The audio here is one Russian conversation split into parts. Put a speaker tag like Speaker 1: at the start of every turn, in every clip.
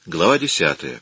Speaker 1: Глава 10.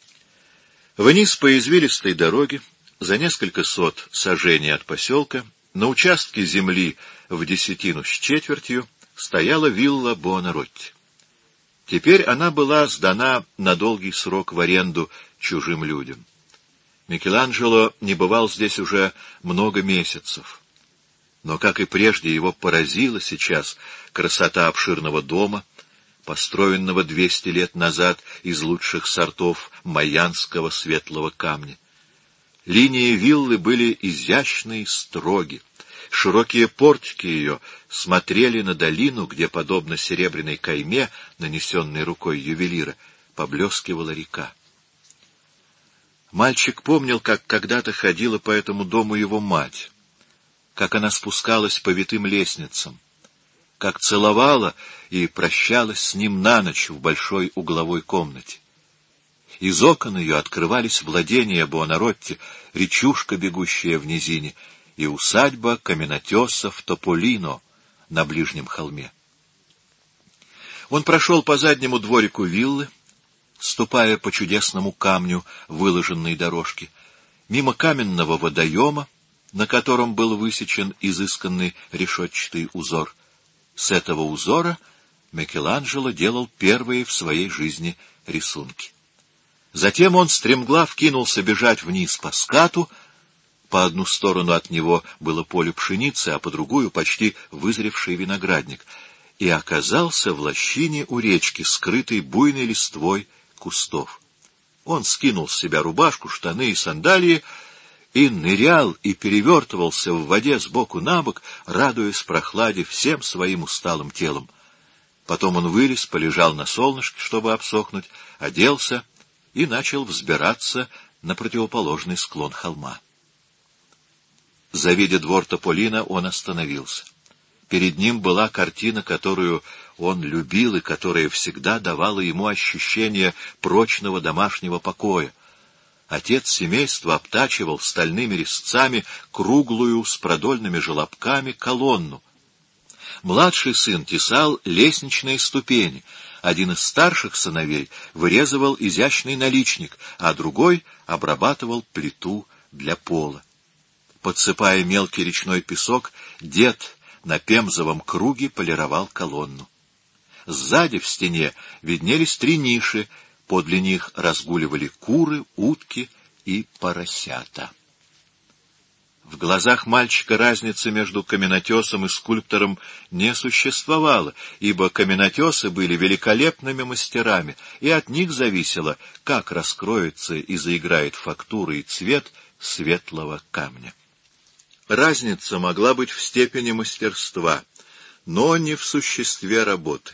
Speaker 1: Вниз по извилистой дороге, за несколько сот саженей от поселка, на участке земли в 10 1/4 стояла вилла Буонаротти. Теперь она была сдана на долгий срок в аренду чужим людям. Микеланджело не бывал здесь уже много месяцев. Но, как и прежде, его поразила сейчас красота обширного дома, построенного 200 лет назад из лучших сортов майянского светлого камня. Линии виллы были изящны и строги. Широкие портики ее смотрели на долину, где, подобно серебряной кайме, нанесенной рукой ювелира, поблескивала река. Мальчик помнил, как когда-то ходила по этому дому его мать, как она спускалась по витым лестницам, как целовала и прощалась с ним на ночь в большой угловой комнате. Из окон ее открывались владения Буонаротти, речушка, бегущая в низине, и усадьба каменотесов Тополино на ближнем холме. Он прошел по заднему дворику виллы, ступая по чудесному камню выложенной дорожки, мимо каменного водоема, на котором был высечен изысканный решетчатый узор. С этого узора Микеланджело делал первые в своей жизни рисунки. Затем он стремглав кинулся бежать вниз по скату. По одну сторону от него было поле пшеницы, а по другую — почти вызревший виноградник, и оказался в лощине у речки, скрытой буйной листвой кустов. Он скинул с себя рубашку, штаны и сандалии и нырял и перевертывался в воде сбоку на бок, радуясь прохладе всем своим усталым телом. Потом он вылез, полежал на солнышке, чтобы обсохнуть, оделся и начал взбираться на противоположный склон холма. Завидя двор Тополино, он остановился. Перед ним была картина, которую он любил и которая всегда давала ему ощущение прочного домашнего покоя. Отец семейства обтачивал стальными резцами круглую с продольными желобками колонну. Младший сын тесал лестничные ступени, один из старших сыновей вырезывал изящный наличник, а другой обрабатывал плиту для пола. Подсыпая мелкий речной песок, дед на пемзовом круге полировал колонну. Сзади в стене виднелись 3 ниши, подле них разгуливали куры, утки и поросята. В глазах мальчика разницы между каменотесом и скульптором не существовало, ибо каменотесы были великолепными мастерами, и от них зависело, как раскроется и заиграет фактура и цвет светлого камня. Разница могла быть в степени мастерства, но не в существе работы.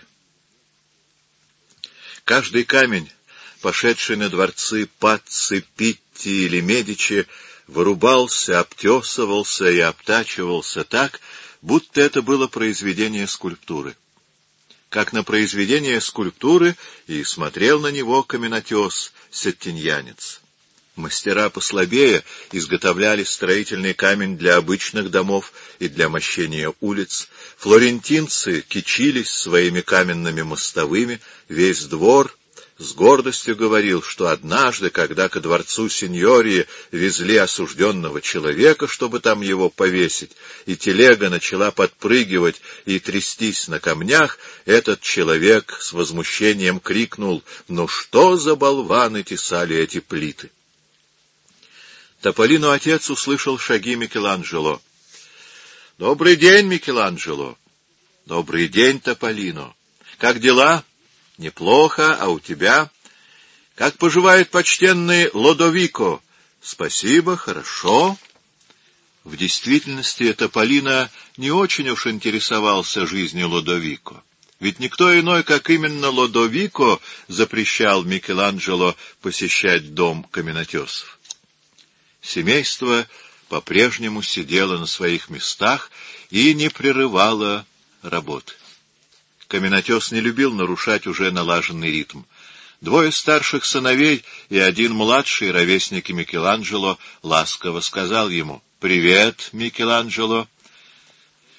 Speaker 1: Каждый камень, пошедший на дворцы Пацци, Питти или Медичи, вырубался, обтесывался и обтачивался так, будто это было произведение скульптуры. Как на произведение скульптуры и смотрел на него каменотес, сеттиньянец. Мастера послабее изготовляли строительный камень для обычных домов и для мощения улиц. Флорентинцы кичились своими каменными мостовыми. Весь двор с гордостью говорил, что однажды, когда ко дворцу синьории везли осужденного человека, чтобы там его повесить, и телега начала подпрыгивать и трястись на камнях, этот человек с возмущением крикнул: «Ну что за болваны тесали эти плиты?» Тополино отец услышал шаги Микеланджело. «Добрый день, Микеланджело!» «Добрый день, Тополино! Как дела?» «Неплохо, а у тебя?» «Как поживает почтенный Лодовико?» «Спасибо, хорошо». В действительности Тополино не очень уж интересовался жизнью Лодовико. Ведь никто иной, как именно Лодовико, запрещал Микеланджело посещать дом каменотесов. Семейство по-прежнему сидело на своих местах и не прерывало работы. Каменотес не любил нарушать уже налаженный ритм. 2 старших сыновей и 1 младший, ровесники Микеланджело, ласково сказал ему: «Привет, Микеланджело!»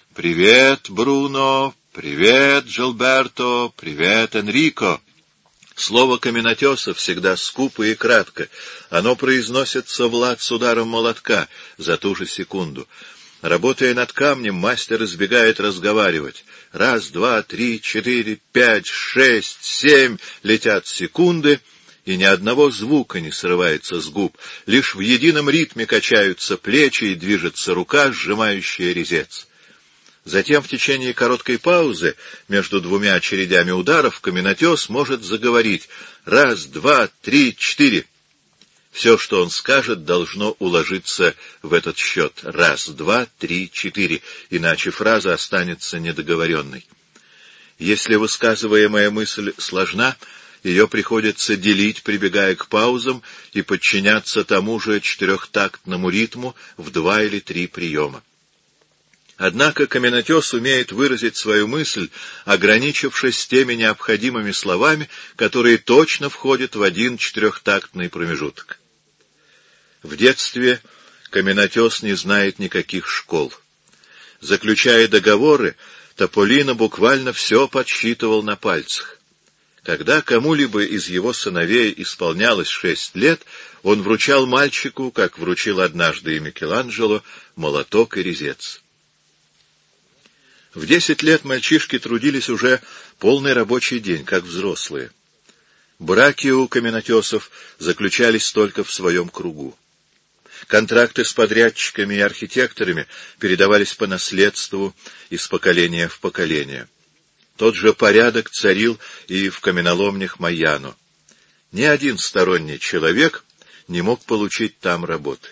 Speaker 1: «Привет, Бруно! Привет, Джилберто! Привет, Энрико!» Слово каменотеса всегда скупо и кратко. Оно произносится в лад с ударом молотка за ту же секунду. Работая над камнем, мастер избегает разговаривать. 1, 2, 3, 4, 5, 6, 7 летят секунды, и ни одного звука не срывается с губ. Лишь в едином ритме качаются плечи и движется рука, сжимающая резец. Затем в течение короткой паузы между двумя очередями ударов каменотес может заговорить 1, 2, 3, 4. Все, что он скажет, должно уложиться в этот счет. 1, 2, 3, 4, иначе фраза останется недоговоренной. Если высказываемая мысль сложна, ее приходится делить, прибегая к паузам, и подчиняться тому же четырехтактному ритму в 2 или 3 приема. Однако каменотес умеет выразить свою мысль, ограничившись теми необходимыми словами, которые точно входят в один четырехтактный промежуток. В детстве каменотес не знает никаких школ. Заключая договоры, Тополино буквально все подсчитывал на пальцах. Когда кому-либо из его сыновей исполнялось 6 лет, он вручал мальчику, как вручил однажды и Микеланджело, молоток и резец. В 10 лет мальчишки трудились уже полный рабочий день, как взрослые. Браки у каменотесов заключались только в своем кругу. Контракты с подрядчиками и архитекторами передавались по наследству из поколения в поколение. Тот же порядок царил и в каменоломнях Майяно. Ни один сторонний человек не мог получить там работы.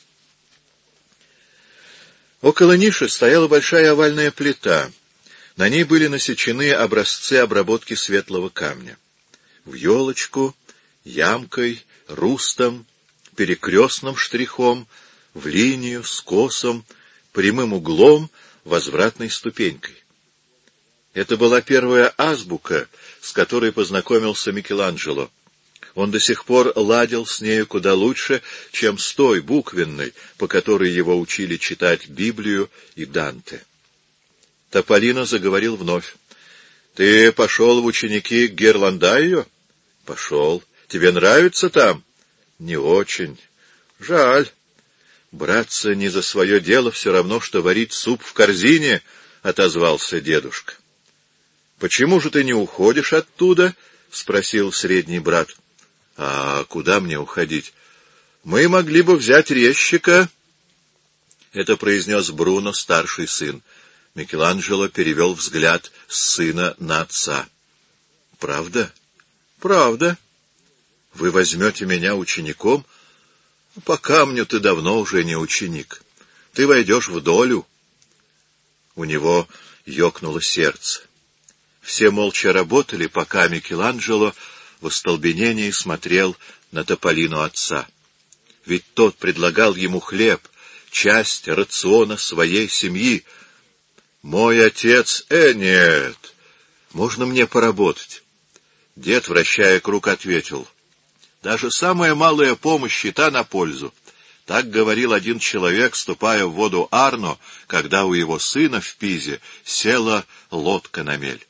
Speaker 1: Около ниши стояла большая овальная плита. На ней были насечены образцы обработки светлого камня. В елочку, ямкой, рустом, перекрестным штрихом, в линию, скосом, прямым углом, возвратной ступенькой. Это была первая азбука, с которой познакомился Микеланджело. Он до сих пор ладил с нею куда лучше, чем с той буквенной, по которой его учили читать Библию и Данте. Тополино заговорил вновь. — Ты пошел в ученики к Герландайо? — Пошел. — Тебе нравится там? — Не очень. — Жаль. — Браться не за свое дело все равно, что варить суп в корзине, — отозвался дедушка. — Почему же ты не уходишь оттуда? — спросил средний брат. — А куда мне уходить? Мы могли бы взять резчика. Это произнес Бруно, старший сын. Микеланджело перевел взгляд с сына на отца. — Правда? — Правда. — Вы возьмете меня учеником? — По камню ты давно уже не ученик. Ты войдешь в долю. У него ёкнуло сердце. Все молча работали, пока Микеланджело в остолбенении смотрел на Тополино отца. Ведь тот предлагал ему хлеб, часть рациона своей семьи. «Мой отец... нет! Можно мне поработать?» Дед, вращая круг, ответил. «Даже самая малая помощь и та на пользу». Так говорил один человек, ступая в воду Арно, когда у его сына в Пизе села лодка на мель.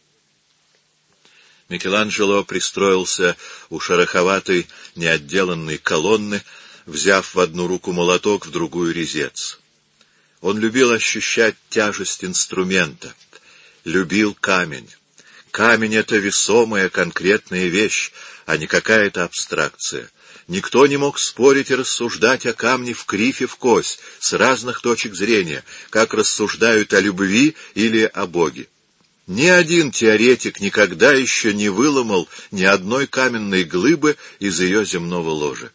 Speaker 1: Микеланджело пристроился у шероховатой неотделанной колонны, взяв в одну руку молоток, в другую резец. Он любил ощущать тяжесть инструмента, любил камень. Камень — это весомая, конкретная вещь, а не какая-то абстракция. Никто не мог спорить и рассуждать о камне вкривь и вкось, с разных точек зрения, как рассуждают о любви или о Боге. Ни один теоретик никогда еще не выломал ни одной каменной глыбы из ее земного ложа.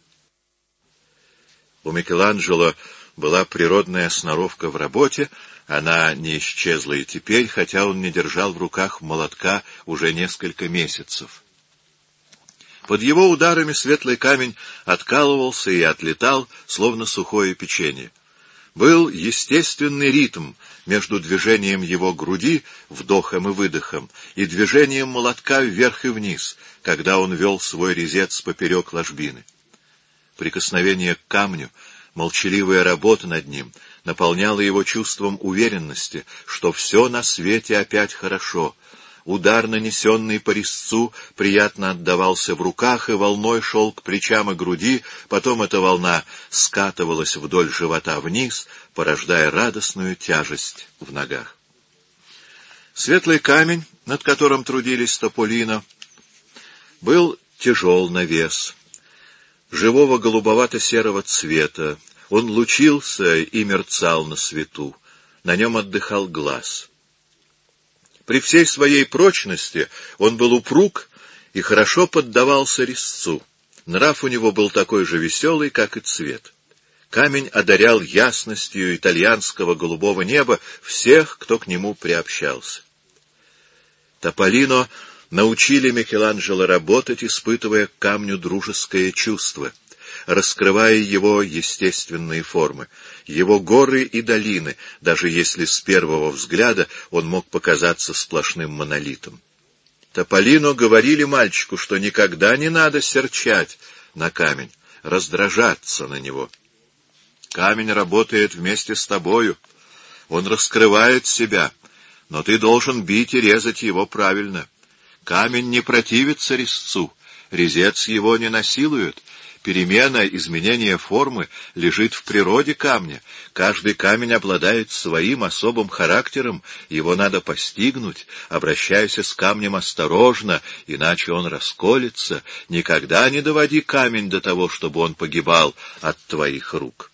Speaker 1: У Микеланджело была природная сноровка в работе, она не исчезла и теперь, хотя он не держал в руках молотка уже несколько месяцев. Под его ударами светлый камень откалывался и отлетал, словно сухое печенье. Был естественный ритм между движением его груди, вдохом и выдохом, и движением молотка вверх и вниз, когда он вел свой резец поперек ложбины. Прикосновение к камню, молчаливая работа над ним наполняла его чувством уверенности, что все на свете опять хорошо. Удар, нанесенный по резцу, приятно отдавался в руках и волной шел к плечам и груди, потом эта волна скатывалась вдоль живота вниз, порождая радостную тяжесть в ногах. Светлый камень, над которым трудились Тополино, был тяжел на вес, живого голубовато-серого цвета. Он лучился и мерцал на свету, на нем отдыхал глаз. При всей своей прочности он был упруг и хорошо поддавался резцу. Нрав у него был такой же веселый, как и цвет. Камень одарял ясностью итальянского голубого неба всех, кто к нему приобщался. Тополино научили Микеланджело работать, испытывая к камню дружеское чувство, раскрывая его естественные формы, его горы и долины, даже если с первого взгляда он мог показаться сплошным монолитом. Тополино говорили мальчику, что никогда не надо серчать на камень, раздражаться на него. Камень работает вместе с тобою, он раскрывает себя, но ты должен бить и резать его правильно. Камень не противится резцу, резец его не насилует. Перемена, изменение формы лежит в природе камня. Каждый камень обладает своим особым характером, его надо постигнуть. Обращайся с камнем осторожно, иначе он расколется. Никогда не доводи камень до того, чтобы он погибал от твоих рук.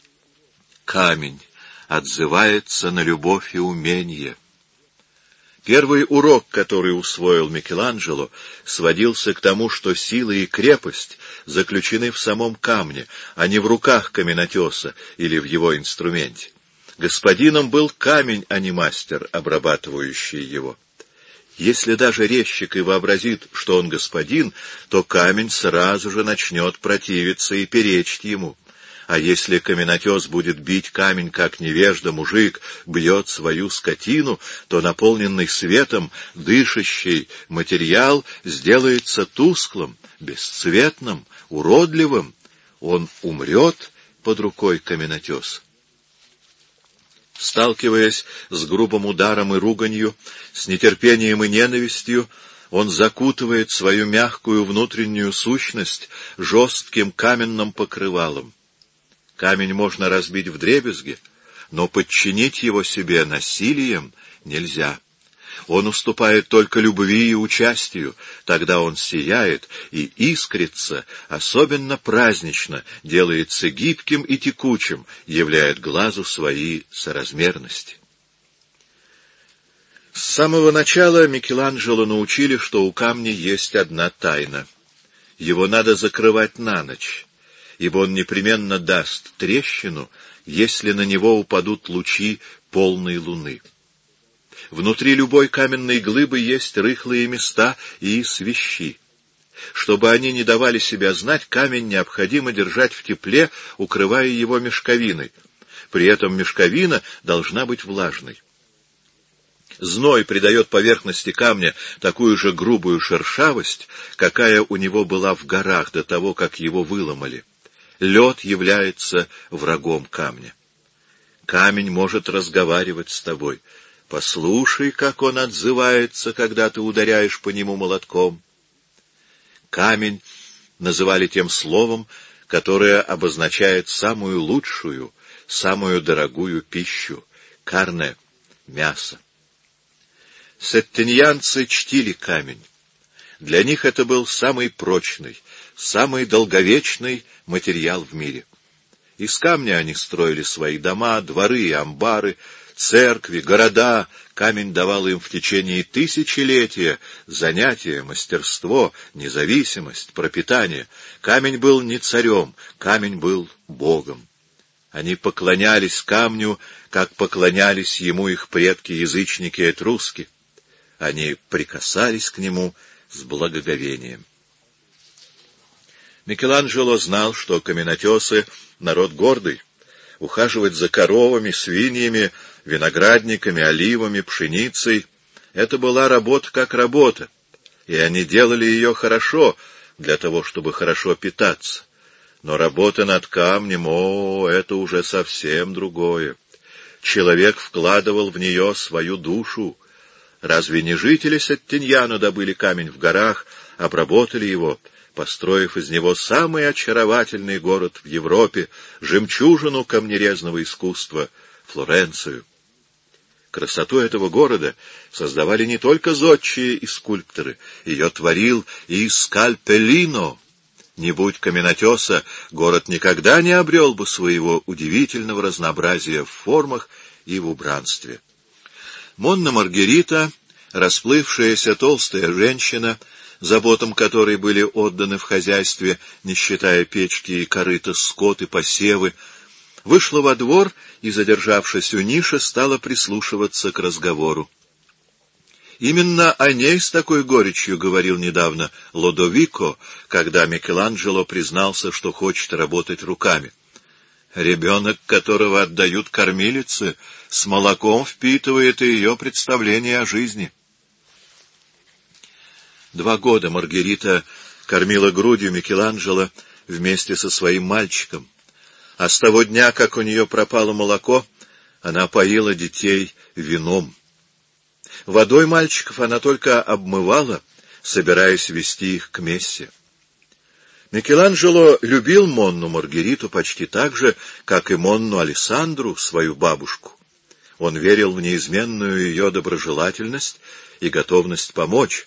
Speaker 1: Камень отзывается на любовь и умение. Первый урок, который усвоил Микеланджело, сводился к тому, что сила и крепость заключены в самом камне, а не в руках каменотеса или в его инструменте. Господином был камень, а не мастер, обрабатывающий его. Если даже резчик и вообразит, что он господин, то камень сразу же начнет противиться и перечить ему. А если каменотес будет бить камень, как невежда мужик бьет свою скотину, то наполненный светом дышащий материал сделается тусклым, бесцветным, уродливым. Он умрет под рукой каменотеса. Сталкиваясь с грубым ударом и руганью, с нетерпением и ненавистью, он закутывает свою мягкую внутреннюю сущность жестким каменным покрывалом. Камень можно разбить вдребезги, но подчинить его себе насилием нельзя. Он уступает только любви и участию, тогда он сияет и искрится, особенно празднично, делается гибким и текучим, являет глазу свои соразмерности. С самого начала Микеланджело научили, что у камня есть одна тайна. Его надо закрывать на ночь, ибо он непременно даст трещину, если на него упадут лучи полной луны. Внутри любой каменной глыбы есть рыхлые места и свищи. Чтобы они не давали себя знать, камень необходимо держать в тепле, укрывая его мешковиной. При этом мешковина должна быть влажной. Зной придает поверхности камня такую же грубую шершавость, какая у него была в горах до того, как его выломали. Лед является врагом камня. Камень может разговаривать с тобой. Послушай, как он отзывается, когда ты ударяешь по нему молотком. Камень называли тем словом, которое обозначает самую лучшую, самую дорогую пищу — карне, мясо. Сеттиньянцы чтили камень. Для них это был самый прочный, самый долговечный материал в мире. Из камня они строили свои дома, дворы и амбары, церкви, города. Камень давал им в течение тысячелетия занятия, мастерство, независимость, пропитание. Камень был не царем, камень был Богом. Они поклонялись камню, как поклонялись ему их предки-язычники-этруски. Они прикасались к нему с благоговением. Микеланджело знал, что каменотесы — народ гордый. Ухаживать за коровами, свиньями, виноградниками, оливами, пшеницей — это была работа как работа, и они делали ее хорошо, для того, чтобы хорошо питаться. Но работа над камнем — это уже совсем другое. Человек вкладывал в нее свою душу. Разве не жители Сеттиньяно добыли камень в горах, обработали его, построив из него самый очаровательный город в Европе, жемчужину камнерезного искусства — Флоренцию? Красоту этого города создавали не только зодчие и скульпторы, ее творил и Скальпеллино. Не будь каменотеса, город никогда не обрел бы своего удивительного разнообразия в формах и в убранстве. Монна Маргарита, расплывшаяся толстая женщина, заботам которой были отданы в хозяйстве, не считая печки и корыта, скот и посевы, вышла во двор и, задержавшись у ниши, стала прислушиваться к разговору. Именно о ней с такой горечью говорил недавно Лодовико, когда Микеланджело признался, что хочет работать руками. Ребенок, которого отдают кормилице, с молоком впитывает и ее представление о жизни. 2 года Маргарита кормила грудью Микеланджело вместе со своим мальчиком, а с того дня, как у нее пропало молоко, она поила детей вином. Водой мальчиков она только обмывала, собираясь вести их к мессе. Микеланджело любил Монну Маргариту почти так же, как и Монну Алессандру, свою бабушку. Он верил в неизменную ее доброжелательность и готовность помочь.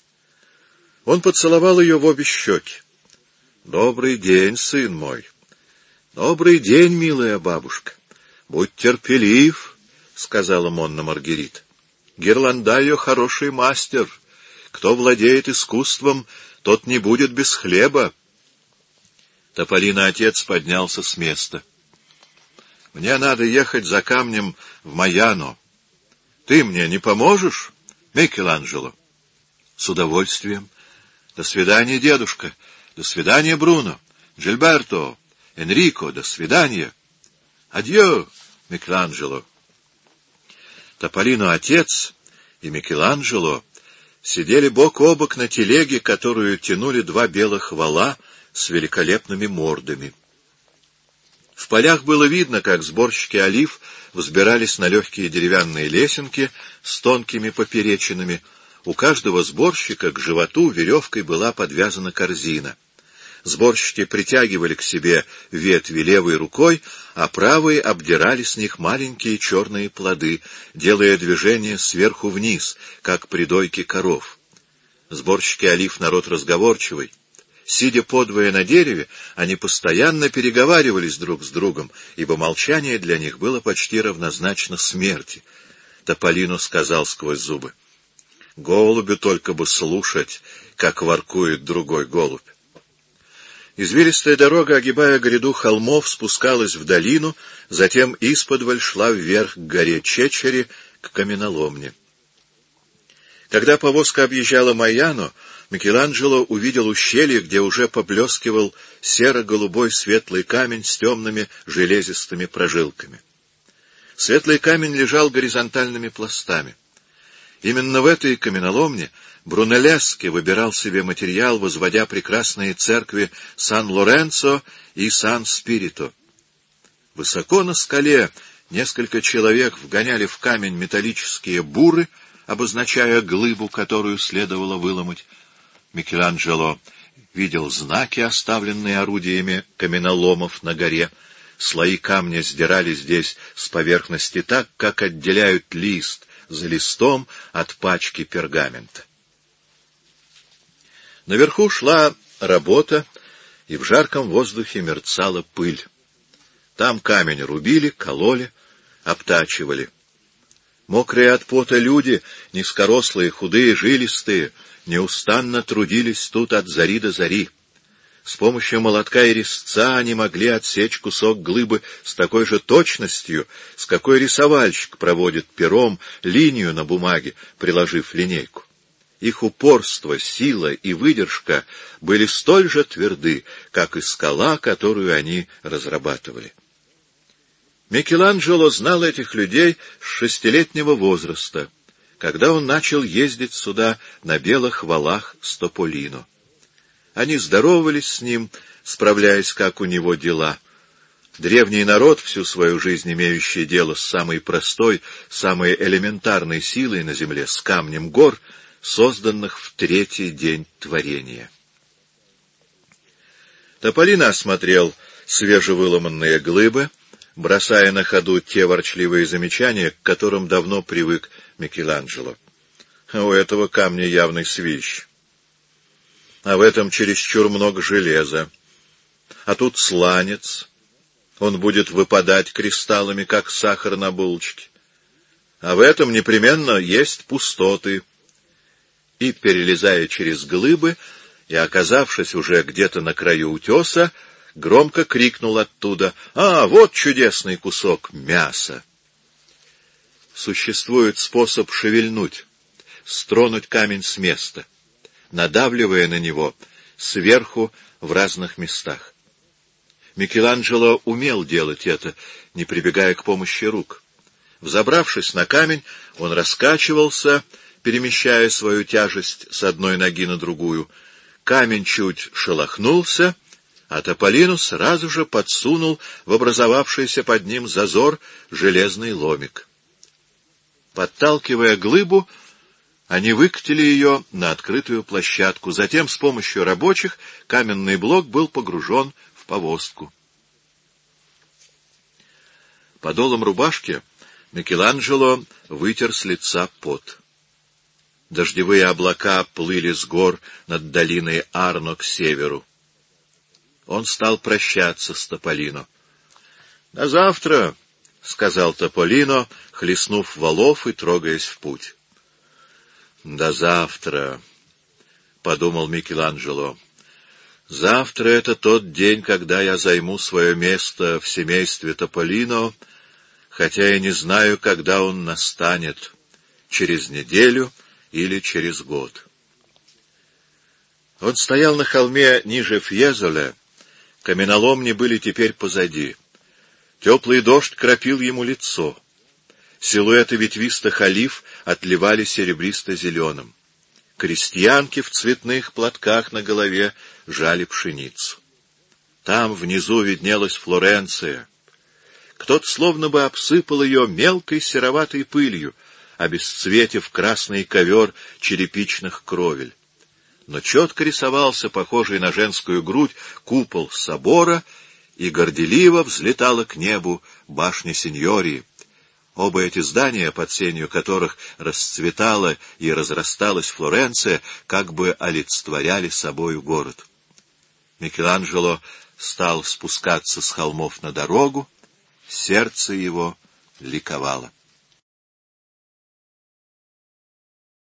Speaker 1: Он поцеловал ее в обе щеки. «Добрый день, сын мой! Добрый день, милая бабушка! Будь терпелив!» — сказала Монна Маргарита. «Гирландайо хороший мастер. Кто владеет искусством, тот не будет без хлеба». Тополино отец поднялся с места. «Мне надо ехать за камнем в Майяно. Ты мне не поможешь, Микеланджело?» «С удовольствием. До свидания, дедушка. До свидания, Бруно. Джильберто, Энрико, до свидания. Адьё, Микеланджело». Тополино отец и Микеланджело сидели бок о бок на телеге, которую тянули 2 белых вола с великолепными мордами. В полях было видно, как сборщики олив взбирались на легкие деревянные лесенки с тонкими поперечинами. У каждого сборщика к животу веревкой была подвязана корзина. Сборщики притягивали к себе ветви левой рукой, а правой обдирали с них маленькие черные плоды, делая движение сверху вниз, как при дойке коров. Сборщики олив — народ разговорчивый. Сидя подвое на дереве, они постоянно переговаривались друг с другом, ибо молчание для них было почти равнозначно смерти. Тополино сказал сквозь зубы: «Голубю только бы слушать, как воркует другой голубь». Извилистая дорога, огибая гряду холмов, спускалась в долину, затем исподволь шла вверх к горе Чечери, к каменоломне. Когда повозка объезжала Майяно, Микеланджело увидел ущелье, где уже поблескивал серо-голубой светлый камень с темными железистыми прожилками. Светлый камень лежал горизонтальными пластами. Именно в этой каменоломне Брунеллески выбирал себе материал, возводя прекрасные церкви Сан-Лоренцо и Сан-Спирито. Высоко на скале несколько человек вгоняли в камень металлические буры, обозначая глыбу, которую следовало выломать. Микеланджело видел знаки, оставленные орудиями каменоломов на горе. Слои камня сдирали здесь с поверхности так, как отделяют лист за листом от пачки пергамента. Наверху шла работа, и в жарком воздухе мерцала пыль. Там камень рубили, кололи, обтачивали. Мокрые от пота люди, низкорослые, худые, жилистые, неустанно трудились тут от зари до зари. С помощью молотка и резца они могли отсечь кусок глыбы с такой же точностью, с какой рисовальщик проводит пером линию на бумаге, приложив линейку. Их упорство, сила и выдержка были столь же тверды, как и скала, которую они разрабатывали. Микеланджело знал этих людей с 6-летнего возраста, когда он начал ездить сюда на белых валах с Тополино. Они здоровались с ним, справляясь, как у него дела. Древний народ, всю свою жизнь имеющий дело с самой простой, самой элементарной силой на земле, с камнем гор, созданных в третий день творения. Тополино осмотрел свежевыломанные глыбы, бросая на ходу те ворчливые замечания, к которым давно привык Микеланджело. У этого камня явный свищ. А в этом чересчур много железа. А тут сланец. Он будет выпадать кристаллами, как сахар на булочке. А в этом непременно есть пустоты. И, перелезая через глыбы и оказавшись уже где-то на краю утеса, громко крикнул оттуда: «А, вот чудесный кусок мяса!» Существует способ шевельнуть, стронуть камень с места, надавливая на него сверху в разных местах. Микеланджело умел делать это, не прибегая к помощи рук. Взобравшись на камень, он раскачивался, перемещая свою тяжесть с одной ноги на другую. Камень чуть шелохнулся, а Тополино сразу же подсунул в образовавшийся под ним зазор железный ломик. Подталкивая глыбу, они выкатили ее на открытую площадку. Затем с помощью рабочих каменный блок был погружен в повозку. Подолом рубашки Микеланджело вытер с лица пот. Дождевые облака плыли с гор над долиной Арно к северу. Он стал прощаться с Тополино. — До завтра, — сказал Тополино, хлестнув валов и трогаясь в путь. — До завтра, — подумал Микеланджело. — Завтра — это тот день, когда я займу свое место в семействе Тополино, хотя я не знаю, когда он настанет, через неделю или через год. Он стоял на холме ниже Фьезоля. Каменоломни были теперь позади. Теплый дождь кропил ему лицо. Силуэты ветвистых олив отливали серебристо-зеленым. Крестьянки в цветных платках на голове жали пшеницу. Там внизу виднелась Флоренция. Кто-то словно бы обсыпал ее мелкой сероватой пылью, обесцветив красный ковер черепичных кровель. Но четко рисовался, похожий на женскую грудь, купол собора, и горделиво взлетала к небу башня Синьории. Оба эти здания, под сенью которых расцветала и разрасталась Флоренция, как бы олицетворяли собою город. Микеланджело стал спускаться с холмов на дорогу, сердце его ликовало.